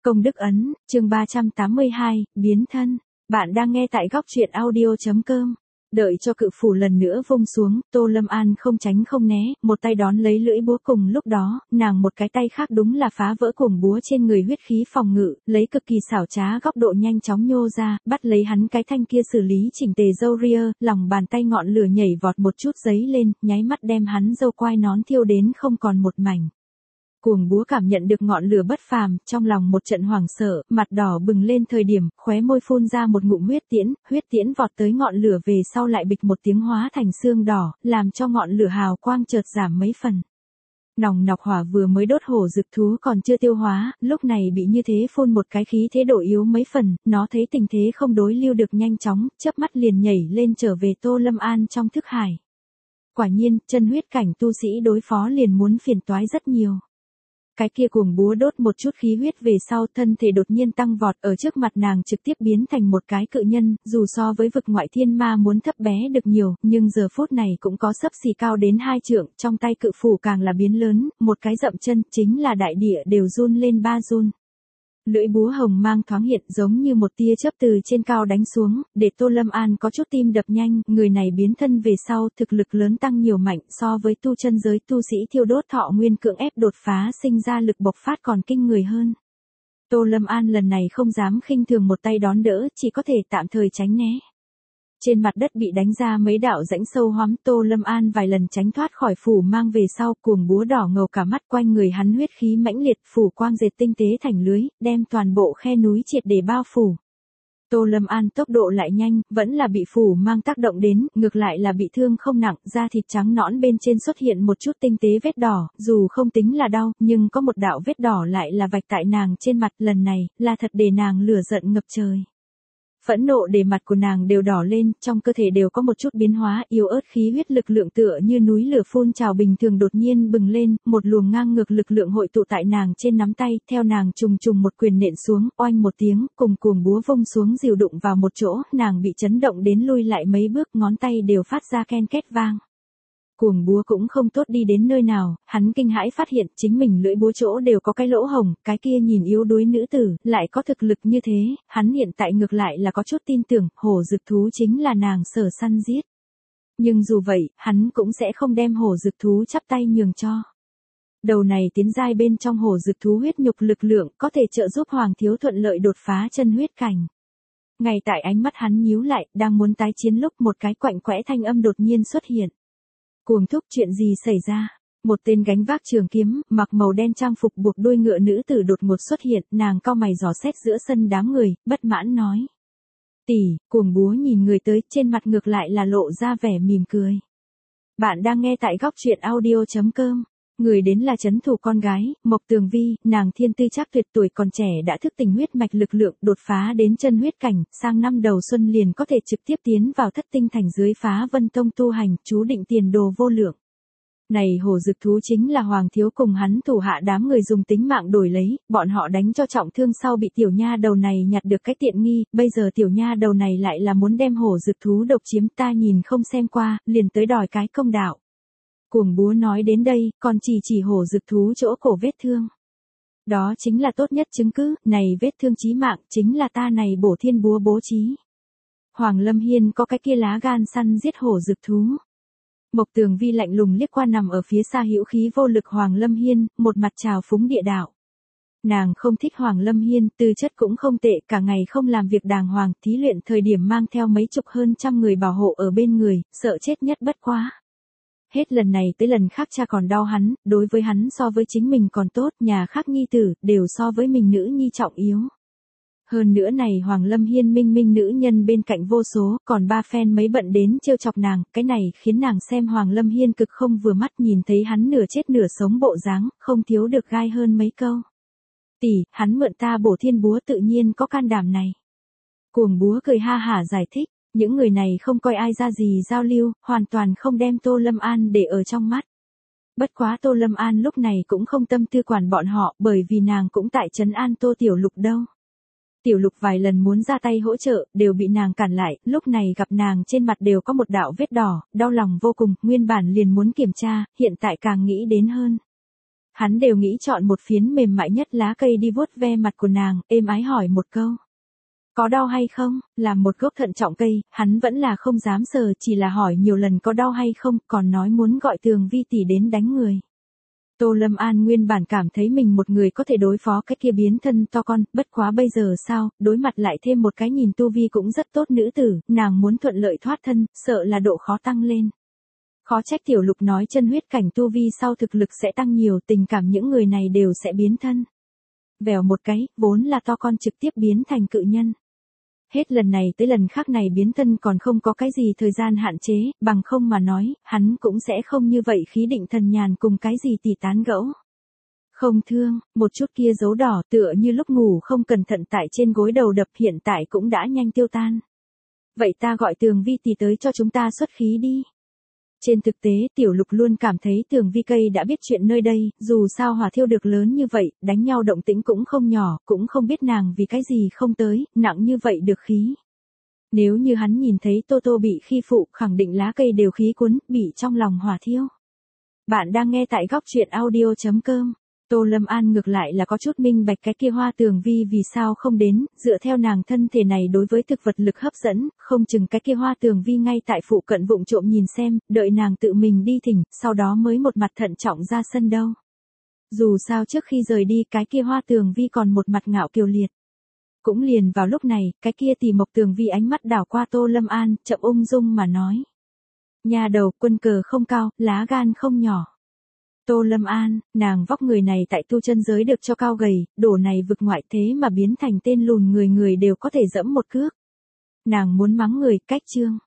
Công đức ấn, chương 382, biến thân. Bạn đang nghe tại góc truyện audio.com. Đợi cho cự phủ lần nữa vung xuống, Tô Lâm An không tránh không né, một tay đón lấy lưỡi búa, cùng lúc đó, nàng một cái tay khác đúng là phá vỡ cuồng búa trên người, huyết khí phòng ngự, lấy cực kỳ xảo trá góc độ nhanh chóng nhô ra, bắt lấy hắn cái thanh kia xử lý chỉnh tề râu ria, lòng bàn tay ngọn lửa nhảy vọt một chút giấy lên, nháy mắt đem hắn râu quai nón thiêu đến không còn một mảnh. Cuồng búa cảm nhận được ngọn lửa bất phàm, trong lòng một trận hoảng sợ, mặt đỏ bừng lên thời điểm, khóe môi phun ra một ngụm huyết tiễn vọt tới ngọn lửa về sau lại bịch một tiếng hóa thành xương đỏ, làm cho ngọn lửa hào quang chợt giảm mấy phần. Nòng nọc hỏa vừa mới đốt hổ dực thú còn chưa tiêu hóa, lúc này bị như thế phun một cái khí thế độ yếu mấy phần, nó thấy tình thế không đối lưu được nhanh chóng, chớp mắt liền nhảy lên trở về Tô Lâm An trong thức hải. Quả nhiên, chân huyết cảnh tu sĩ đối phó liền muốn phiền toái rất nhiều. Cái kia cuồng búa đốt một chút khí huyết về sau, thân thể đột nhiên tăng vọt, ở trước mặt nàng trực tiếp biến thành một cái cự nhân, dù so với vực ngoại thiên ma muốn thấp bé được nhiều, nhưng giờ phút này cũng có xấp xì cao đến 2 trượng, trong tay cự phủ càng là biến lớn, một cái dậm chân, chính là đại địa đều run lên 3 run. Lưỡi búa hồng mang thoáng hiện giống như một tia chớp từ trên cao đánh xuống, để Tô Lâm An có chút tim đập nhanh, người này biến thân về sau thực lực lớn tăng nhiều mạnh, so với tu chân giới tu sĩ thiêu đốt thọ nguyên cưỡng ép đột phá sinh ra lực bộc phát còn kinh người hơn. Tô Lâm An lần này không dám khinh thường một tay đón đỡ, chỉ có thể tạm thời tránh né. Trên mặt đất bị đánh ra mấy đạo rãnh sâu hoắm, Tô Lâm An vài lần tránh thoát khỏi phủ mang về sau, cuồng búa đỏ ngầu cả mắt, quanh người hắn huyết khí mãnh liệt, phủ quang dệt tinh tế thành lưới, đem toàn bộ khe núi triệt để bao phủ. Tô Lâm An tốc độ lại nhanh, vẫn là bị phủ mang tác động đến, ngược lại là bị thương không nặng, da thịt trắng nõn bên trên xuất hiện một chút tinh tế vết đỏ, dù không tính là đau, nhưng có một đạo vết đỏ lại là vạch tại nàng trên mặt, lần này, là thật để nàng lửa giận ngập trời. Phẫn nộ để mặt của nàng đều đỏ lên, trong cơ thể đều có một chút biến hóa, yếu ớt khí huyết lực lượng tựa như núi lửa phun trào bình thường đột nhiên bừng lên, một luồng ngang ngược lực lượng hội tụ tại nàng trên nắm tay, theo nàng trùng trùng một quyền nện xuống, oanh một tiếng, cùng cuồng búa vung xuống dìu đụng vào một chỗ, nàng bị chấn động đến lui lại mấy bước, ngón tay đều phát ra ken két vang. Cuồng búa cũng không tốt đi đến nơi nào, hắn kinh hãi phát hiện chính mình lưỡi búa chỗ đều có cái lỗ hồng, cái kia nhìn yếu đuối nữ tử, lại có thực lực như thế, hắn hiện tại ngược lại là có chút tin tưởng, hổ dực thú chính là nàng sở săn giết. Nhưng dù vậy, hắn cũng sẽ không đem hổ dực thú chắp tay nhường cho. Đầu này tiến giai bên trong hổ dực thú huyết nhục lực lượng, có thể trợ giúp Hoàng thiếu thuận lợi đột phá chân huyết cảnh. Ngay tại ánh mắt hắn nhíu lại, đang muốn tái chiến lúc một cái quạnh quẽ thanh âm đột nhiên xuất hiện. Cuồng thúc, chuyện gì xảy ra? Một tên gánh vác trường kiếm, mặc màu đen trang phục buộc đuôi ngựa nữ tử đột ngột xuất hiện, nàng cau mày dò xét giữa sân đám người, bất mãn nói. Tỷ, cuồng búa nhìn người tới, trên mặt ngược lại là lộ ra vẻ mỉm cười. Bạn đang nghe tại góc truyện audio.com. Người đến là trấn thủ con gái, Mộc Tường Vi, nàng thiên tư chắc tuyệt, tuổi còn trẻ đã thức tỉnh huyết mạch lực lượng, đột phá đến chân huyết cảnh, sang năm đầu xuân liền có thể trực tiếp tiến vào thất tinh thành dưới Phá Vân Tông tu hành, chú định tiền đồ vô lượng. Này hổ dực thú chính là Hoàng thiếu cùng hắn thủ hạ đám người dùng tính mạng đổi lấy, bọn họ đánh cho trọng thương sau bị tiểu nha đầu này nhặt được cái tiện nghi, bây giờ tiểu nha đầu này lại là muốn đem hổ dực thú độc chiếm, ta nhìn không xem qua, liền tới đòi cái công đạo. Cuồng búa nói đến đây, còn chỉ hổ dực thú chỗ cổ vết thương. Đó chính là tốt nhất chứng cứ, này vết thương chí mạng, chính là ta này bổ thiên búa bố trí. Hoàng Lâm Hiên có cái kia lá gan săn giết hổ dực thú. Mộc Tường Vi lạnh lùng liếc qua nằm ở phía xa hữu khí vô lực Hoàng Lâm Hiên, một mặt trào phúng địa đạo. Nàng không thích Hoàng Lâm Hiên, tư chất cũng không tệ, cả ngày không làm việc đàng hoàng, thí luyện thời điểm mang theo mấy chục hơn trăm người bảo hộ ở bên người, sợ chết nhất bất quá. Hết lần này tới lần khác cha còn đau hắn, đối với hắn so với chính mình còn tốt, nhà khác nhi tử, đều so với mình nữ nhi trọng yếu. Hơn nữa này Hoàng Lâm Hiên minh nữ nhân bên cạnh vô số, còn ba phen mấy bận đến trêu chọc nàng, cái này khiến nàng xem Hoàng Lâm Hiên cực không vừa mắt, nhìn thấy hắn nửa chết nửa sống bộ dáng, không thiếu được gai hơn mấy câu. Tỷ, hắn mượn ta bổ thiên búa tự nhiên có can đảm này. Cuồng búa cười ha hả giải thích. Những người này không coi ai ra gì giao lưu, hoàn toàn không đem Tô Lâm An để ở trong mắt. Bất quá Tô Lâm An lúc này cũng không tâm tư quản bọn họ, bởi vì nàng cũng tại trấn an Tô Tiểu Lục đâu. Tiểu Lục vài lần muốn ra tay hỗ trợ, đều bị nàng cản lại, lúc này gặp nàng trên mặt đều có một đạo vết đỏ, đau lòng vô cùng, nguyên bản liền muốn kiểm tra, hiện tại càng nghĩ đến hơn. Hắn đều nghĩ chọn một phiến mềm mại nhất lá cây đi vuốt ve mặt của nàng, êm ái hỏi một câu. Có đau hay không? Làm một gốc thận trọng cây, hắn vẫn là không dám sờ, chỉ là hỏi nhiều lần có đau hay không, còn nói muốn gọi Tường Vi tỷ đến đánh người. Tô Lâm An nguyên bản cảm thấy mình một người có thể đối phó cái kia biến thân to con, bất quá bây giờ sao, đối mặt lại thêm một cái nhìn tu vi cũng rất tốt nữ tử, nàng muốn thuận lợi thoát thân, sợ là độ khó tăng lên. Khó trách Tiểu Lục nói chân huyết cảnh tu vi sau thực lực sẽ tăng nhiều, tình cảm những người này đều sẽ biến thân. Vèo một cái, vốn là to con trực tiếp biến thành cự nhân. Hết lần này tới lần khác này biến thân còn không có cái gì thời gian hạn chế, bằng không mà nói, hắn cũng sẽ không như vậy khí định thần nhàn cùng cái gì tỉ tán gẫu. Không thương, một chút kia dấu đỏ tựa như lúc ngủ không cẩn thận tại trên gối đầu đập hiện tại cũng đã nhanh tiêu tan. Vậy ta gọi Tường Vi tỷ tới cho chúng ta xuất khí đi. Trên thực tế Tiểu Lục luôn cảm thấy Tường Vi cây đã biết chuyện nơi đây, dù sao hỏa thiêu được lớn như vậy, đánh nhau động tĩnh cũng không nhỏ, cũng không biết nàng vì cái gì không tới, nặng như vậy được khí. Nếu như hắn nhìn thấy Tô Tô bị khi phụ, khẳng định lá cây đều khí cuốn, bị trong lòng hỏa thiêu. Bạn đang nghe tại góc truyện audio.com. Tô Lâm An ngược lại là có chút minh bạch cái kia Hoa Tường Vi vì sao không đến, dựa theo nàng thân thể này đối với thực vật lực hấp dẫn, không chừng cái kia Hoa Tường Vi ngay tại phụ cận vụng trộm nhìn xem, đợi nàng tự mình đi thỉnh, sau đó mới một mặt thận trọng ra sân đâu. Dù sao trước khi rời đi cái kia Hoa Tường Vi còn một mặt ngạo kiều liệt. Cũng liền vào lúc này, cái kia Tỷ Mộc Tường Vi ánh mắt đảo qua Tô Lâm An, chậm ung dung mà nói. Nhà đầu, quân cờ không cao, lá gan không nhỏ. Tô Lâm An, nàng vóc người này tại tu chân giới được cho cao gầy, đổ này vực ngoại thế mà biến thành tên lùn người người đều có thể dẫm một cước. Nàng muốn mắng người, cách chương.